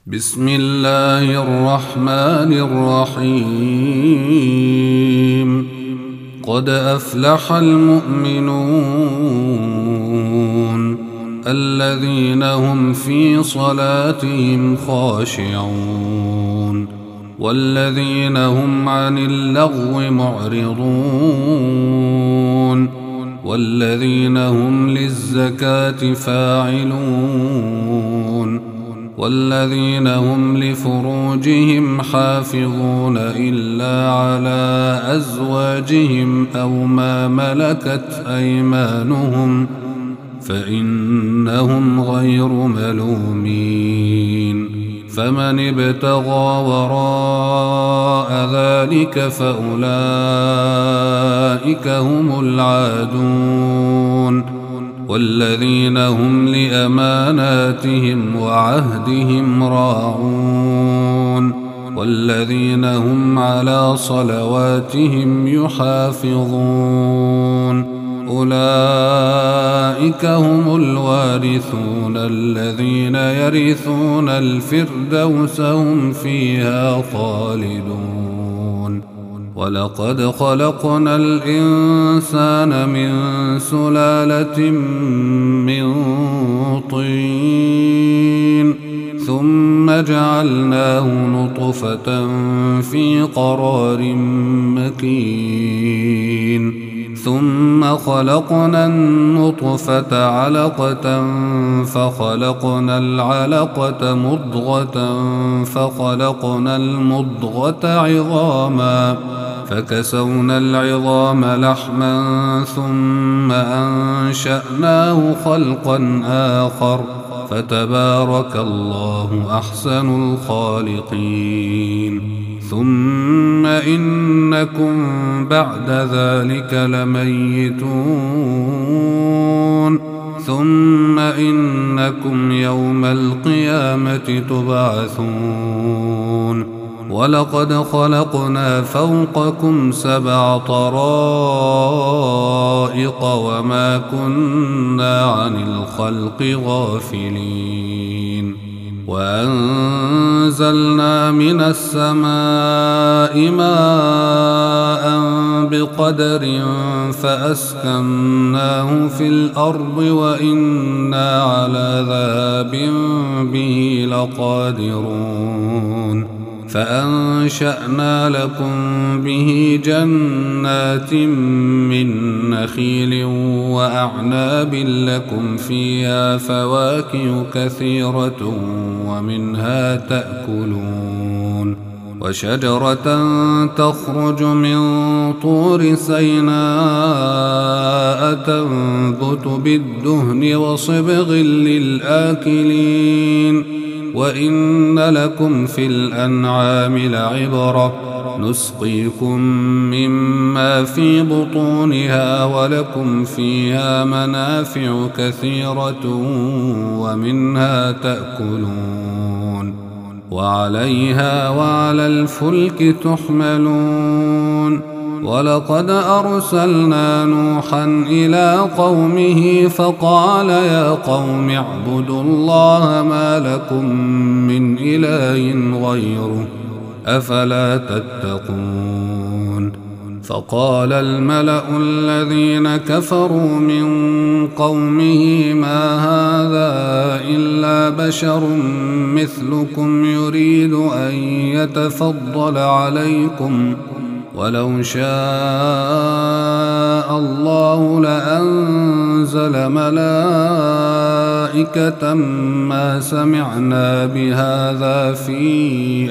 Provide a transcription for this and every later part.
بسم الله الرحمن الرحيم. قد أفلح المؤمنون الذين هم في صلاتهم خاشعون والذين هم عن اللغو معرضون والذين هم للزكاة فاعلون والذين هم لفروجهم حافظون إلا على أزواجهم أو ما ملكت أيمانهم فإنهم غير ملومين. فمن ابتغى وراء ذلك فأولئك هم العادون والذين هم لأماناتهم وعهدهم راعون والذين هم على صلواتهم يحافظون. أولئك هم الوارثون الذين يرثون الفردوس هم فيها خالدون. ولقد خلقنا الإنسان من سلالة من طين ثم جعلناه نطفة في قرار مكين ثم خلقنا النطفة علقة فخلقنا العلقة مضغة فخلقنا المضغة عظاما فكسونا العظام لحما ثم أنشأناه خلقا آخر فتبارك الله أحسن الخالقين. ثم إنكم بعد ذلك لميتون ثم إنكم يوم القيامة تبعثون. ولقد خلقنا فوقكم 7 طرائق وما كنا عن الخلق غافلين. وأنزلنا من السماء ماء بقدر فأسكناه في الأرض وإنا على ذهاب به لقادرون. فأنشأنا لكم به جنات من نخيل وأعناب لكم فيها فواكه كثيرة ومنها تأكلون. وشجرة تخرج من طور سيناء تنبت بالدهن وصبغ للآكلين. وإن لكم في الأنعام لعبرة نسقيكم مما في بطونها ولكم فيها منافع كثيرة ومنها تأكلون وعليها وعلى الفلك تحملون. ولقد أرسلنا نوحا إلى قومه فقال يا قوم اعبدوا الله ما لكم من إله غيره أفلا تتقون. فقال الملأ الذين كفروا من قومه ما هذا إلا بشر مثلكم يريد أن يتفضل عليكم ولو شاء الله لأنزل ملائكة ما سمعنا بهذا في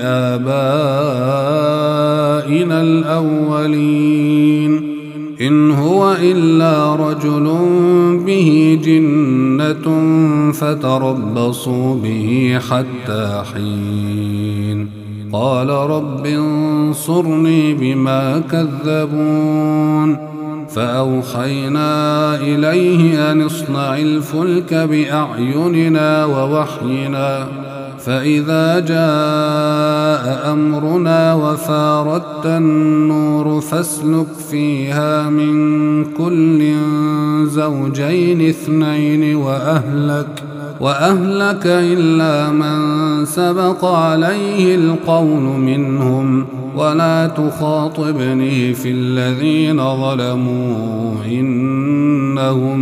آبائنا الأولين إن هو إلا رجل به جنة فتربصوا به حتى حين. قال رب انصرني بما كذبون. فأوحينا إليه أن اصنع الفلك بأعيننا ووحينا فإذا جاء أمرنا وفاردت النور فاسلك فيها من كل زوجين 2 وأهلك إلا من سبق عليه القول منهم ولا تخاطبني في الذين ظلموا إنهم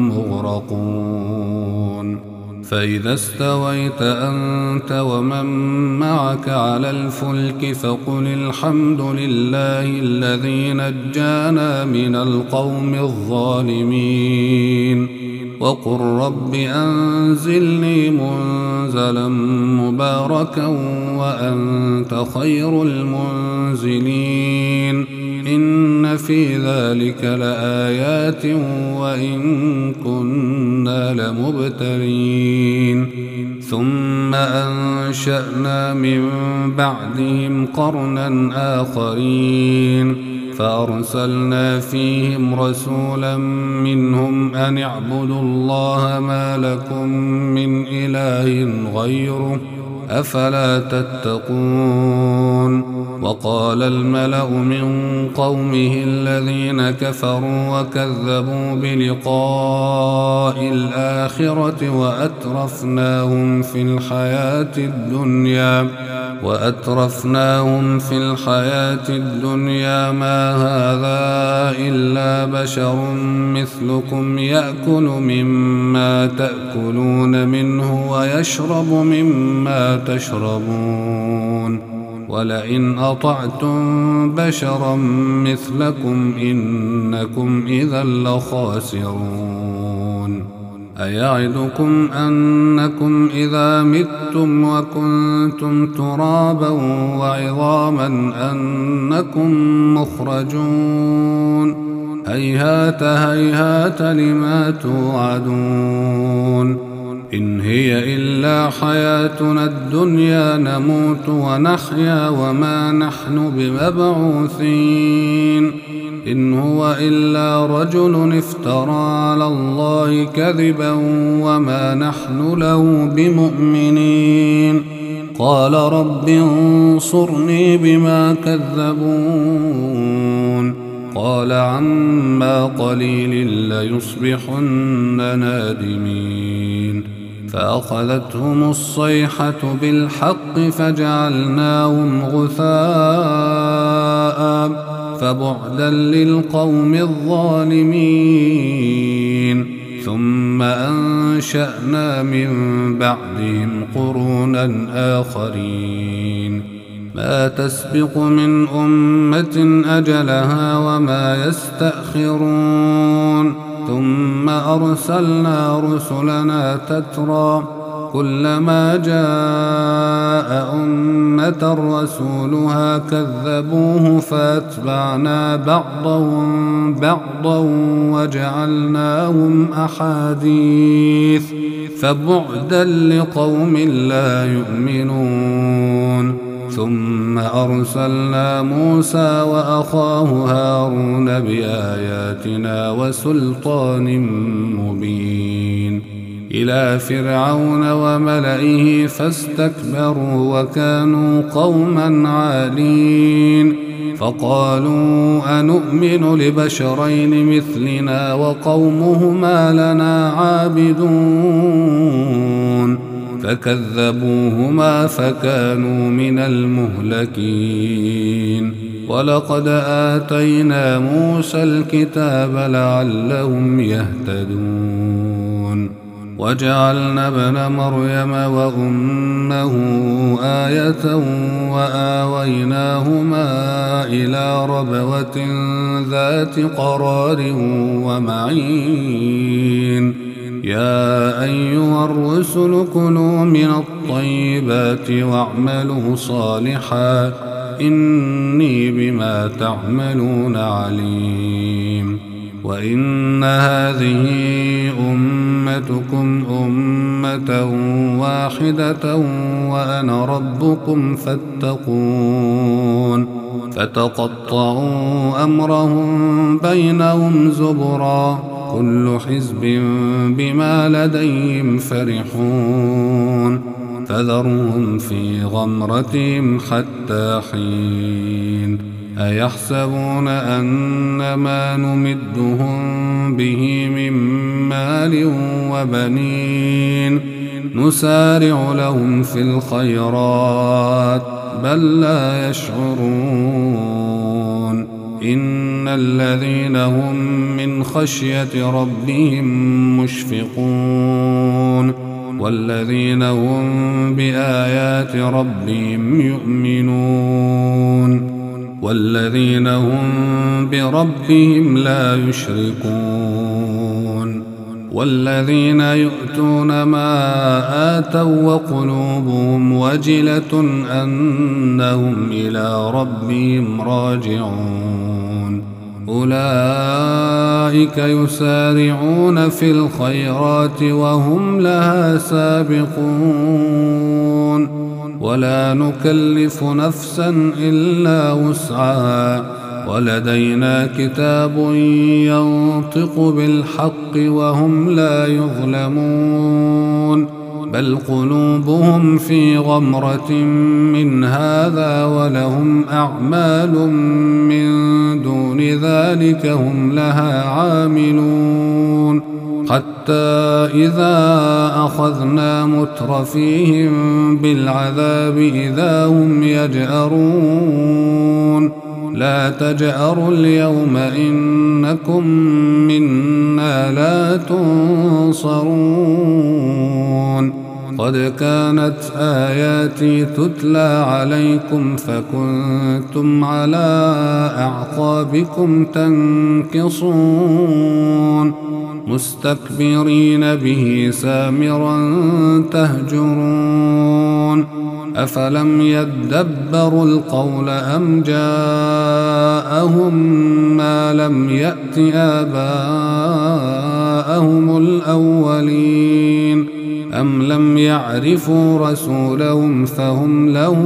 مغرقون فإذا استويت أنت ومن معك على الفلك فقل الحمد لله الذي نجانا من القوم الظالمين وقل رب أنزلني منزلا مباركا وأنت خير المنزلين إن في ذلك لآيات وإن كنا لمبتلين ثم أنشأنا من بعدهم قرنا آخرين فأرسلنا فيهم رسولا منهم أن اعبدوا الله ما لكم من إله غيره أفلا تتقون وقال الملأ من قومه الذين كفروا وكذبوا بلقاء الآخرة وأترفناهم في الحياة الدنيا ما هذا إلا بشر مثلكم يأكل مما تأكلون منه ويشرب مما تشربون ولئن أطعتم بشرا مثلكم إنكم إذا لخاسرون أيعدكم أنكم إذا متم وكنتم ترابا وعظاما أنكم مخرجون هيهات هيهات لما توعدون إن هي إلا حياتنا الدنيا نموت ونحيا وما نحن بمبعوثين إن هو إلا رجل افترى على الله كذبا وما نحن له بمؤمنين قال رب انصرني بما كذبون قال عما قليل ليصبحن نادمين فأخذتهم الصيحة بالحق فجعلناهم غثاء فبعدا للقوم الظالمين ثم أنشأنا من بعدهم قرونا آخرين ما تسبق من أمة أجلها وما يستأخرون ثم أرسلنا رسلنا تترى كلما جاء أمة رسولها كذبوه فأتبعنا بعضهم بعضا وجعلناهم أحاديث فبعدا لقوم لا يؤمنون ثم أرسلنا موسى وأخاه هارون بآياتنا وسلطان مبين إلى فرعون وملئه فاستكبروا وكانوا قوما عالين فقالوا أنؤمن لبشرين مثلنا وقومهما لنا عابدون فكذبوهما فكانوا من المهلكين ولقد آتينا موسى الكتاب لعلهم يهتدون وجعلنا ابن مريم وأمه آية وآويناهما إلى ربوة ذات قرار ومعين يا أيها الرسل كلوا من الطيبات واعملوا صالحا إني بما تعملون عليم وإن هذه أمتكم أمة واحدة وأنا ربكم فاتقون فتقطعوا أمرهم بينهم زبرا كل حزب بما لديهم فرحون فذرهم في غمرتهم حتى حين أيحسبون أن ما نمدهم به من مال وبنين نسارع لهم في الخيرات بل لا يشعرون إن الذين هم من خشية ربهم مشفقون والذين هم بآيات ربهم يؤمنون والذين هم بربهم لا يشركون والذين يؤتون ما آتوا وقلوبهم وجلة أنهم إلى ربهم راجعون أولئك يسارعون في الخيرات وهم لها سابقون ولا نكلف نفسا إلا وسعها ولدينا كتاب ينطق بالحق وهم لا يظلمون بل قلوبهم في غمرة من هذا ولهم أعمال من دون ذلك هم لها عاملون حتى إذا أخذنا مترفيهم بالعذاب إذا هم يجأرون لا تجأروا اليوم إنكم منا لا تنصرون قد كانت آياتي تتلى عليكم فكنتم على أعقابكم تنكصون مستكبرين به سامرا تهجرون أفلم يدبروا القول أم جاءهم ما لم يأت آباءهم الأولين أم لم يعرفوا رسولهم فهم له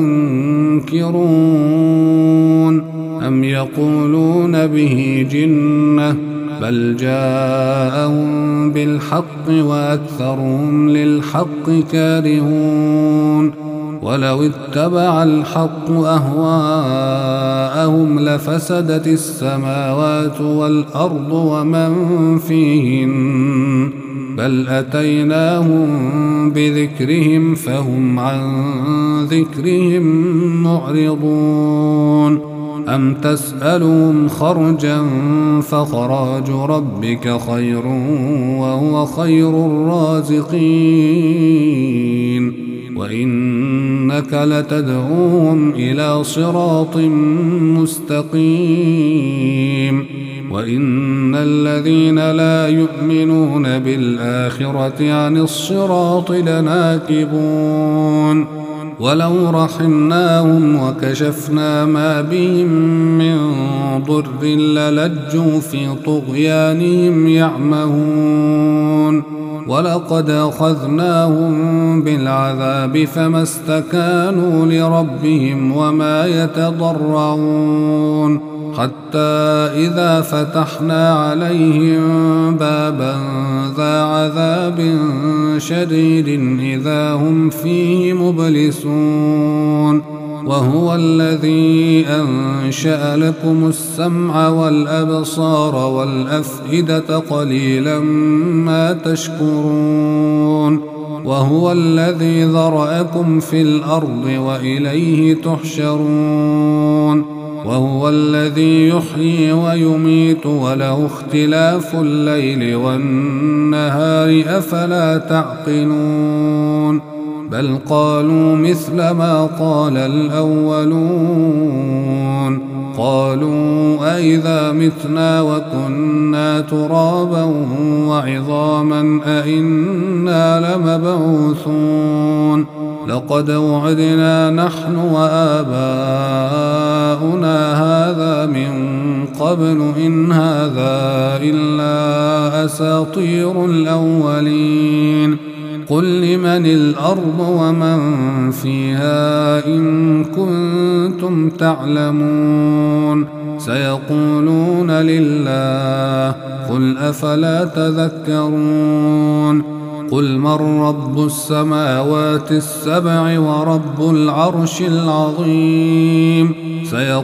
منكرون أم يقولون به جنة بل جاءهم بالحق وأكثرهم للحق كارهون ولو اتبع الحق أهواءهم لفسدت السماوات والأرض ومن فيهن بل أتيناهم بذكرهم فهم عن ذكرهم معرضون أم تسألهم خرجا فخراج ربك خير وهو خير الرازقين وإنك لتدعوهم إلى صراط مستقيم وإن الذين لا يؤمنون بالآخرة عن الصراط لناكبون ولو رحمناهم وكشفنا ما بهم من ضر للجوا في طغيانهم يعمهون ولقد أخذناهم بالعذاب فما استكانوا لربهم وما يتضرعون حتى إذا فتحنا عليهم بابا ذا عذاب شديد إذا هم فيه مبلسون وهو الذي أنشأ لكم السمع والأبصار والأفئدة قليلا ما تشكرون وهو الذي ذرأكم في الأرض وإليه تحشرون وهو الذي يحيي ويميت وله اختلاف الليل والنهار أفلا تعقلون بل قالوا مثل ما قال الأولون قالوا أئذا متنا وكنا ترابا وعظاما أئنا لمبعوثون لقد وعدنا نحن وآباؤنا هذا من قبل إن هذا إلا أساطير الأولين قل لمن الأرض ومن فيها إن كنتم تعلمون سيقولون لله قل أفلا تذكرون قل من رب السماوات السبع ورب العرش العظيم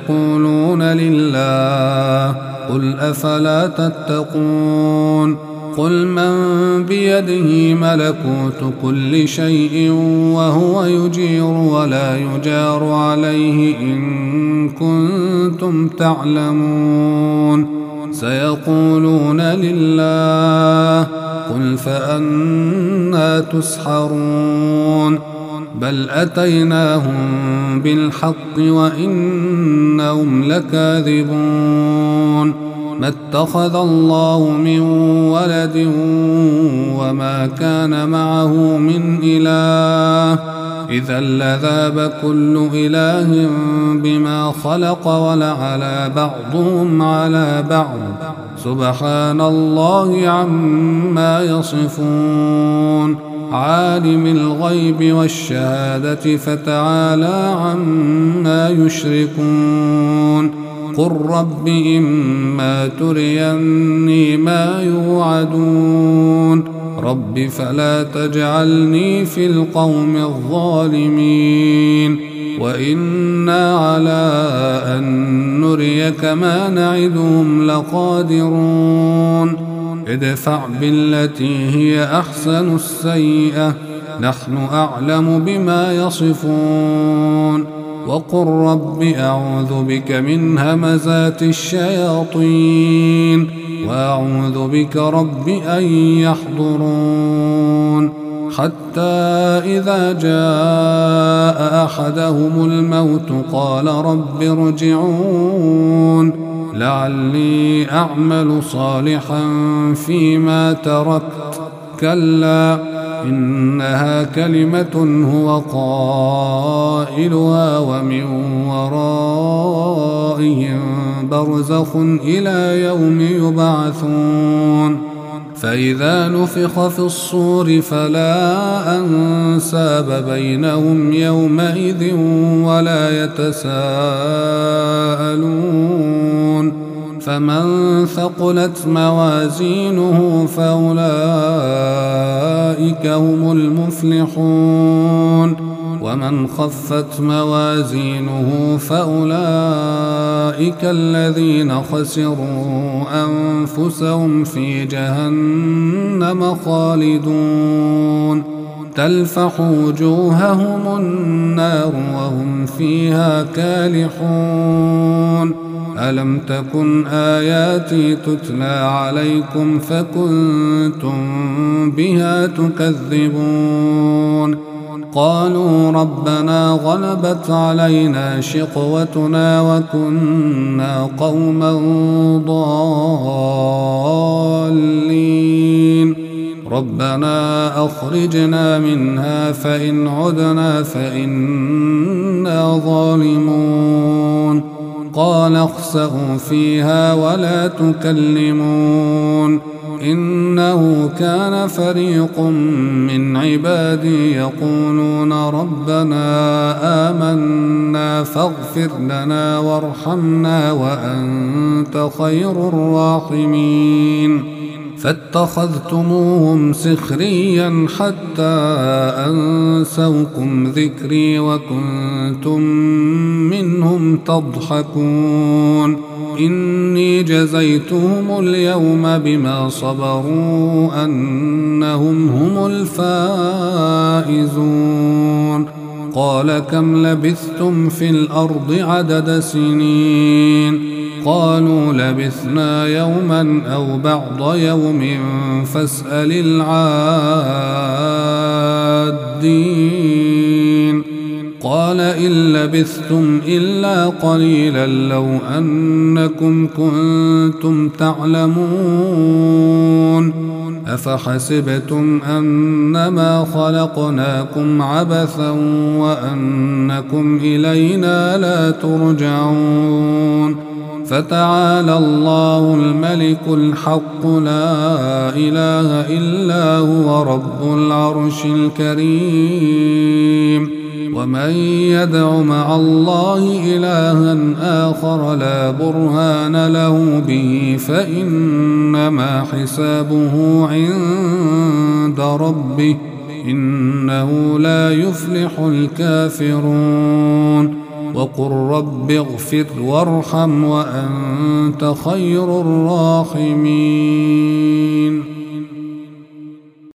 سيقولون لله قل أفلا تتقون قل من بيده ملكوت كل شيء وهو يجير ولا يجار عليه إن كنتم تعلمون سيقولون لله قل فأنى تسحرون بل أتيناهم بالحق وإنهم لكاذبون ما اتخذ الله من ولد وما كان معه من إله إذا لذاب كل إله بما خلق ولعلى بعضهم على بعض سبحان الله عما يصفون عالم الغيب والشهادة فتعالى عما يشركون قل رب إما تريني ما يوعدون رب فلا تجعلني في القوم الظالمين وإنا على أن نريك ما نعدهم لقادرون ادفع بالتي هي أحسن السيئة نحن أعلم بما يصفون وقل رب أعوذ بك من همزات الشياطين وأعوذ بك رب أن يحضرون حتى إذا جاء أحدهم الموت قال رب ارجعون لعلي أعمل صالحا فيما تركت كلا إنها كلمة هو قائلها ومن ورائهم برزخ إلى يوم يبعثون فإذا نفخ في الصور فلا أنساب بينهم يومئذ ولا يتساءلون فمن ثقلت موازينه فأولئك هم المفلحون ومن خفت موازينه فأولئك الذين خسروا أنفسهم في جهنم خالدون تلفح وجوههم النار وهم فيها كالحون ألم تكن آياتي تتلى عليكم فكنتم بها تكذبون قالوا ربنا غلبت علينا شقوتنا وكنا قوما ضالين ربنا أخرجنا منها فإن عدنا فإنا ظالمون قال اخسئوا فيها ولا تكلمون إنه كان فريق من عبادي يقولون ربنا آمنا فاغفر لنا وارحمنا وأنت خير الراحمين فاتخذتموهم سخريا حتى أنسوكم ذكري وكنتم منهم تضحكون إني جزيتهم اليوم بما صبروا أنهم هم الفائزون قال كم لبثتم في الأرض عدد سنين قالوا لبثنا يوما أو بعض يوم فاسأل العادين قال إن لبثتم إلا قليلا لو أنكم كنتم تعلمون أفحسبتم أنما خلقناكم عبثا وأنكم إلينا لا ترجعون فتعالى الله الملك الحق لا إله إلا هو رب العرش الكريم ومن يدع مع الله إلها آخر لا برهان له به فإنما حسابه عند ربه إنه لا يفلح الكافرون وقل رب اغفر وارحم وأنت خير الراحمين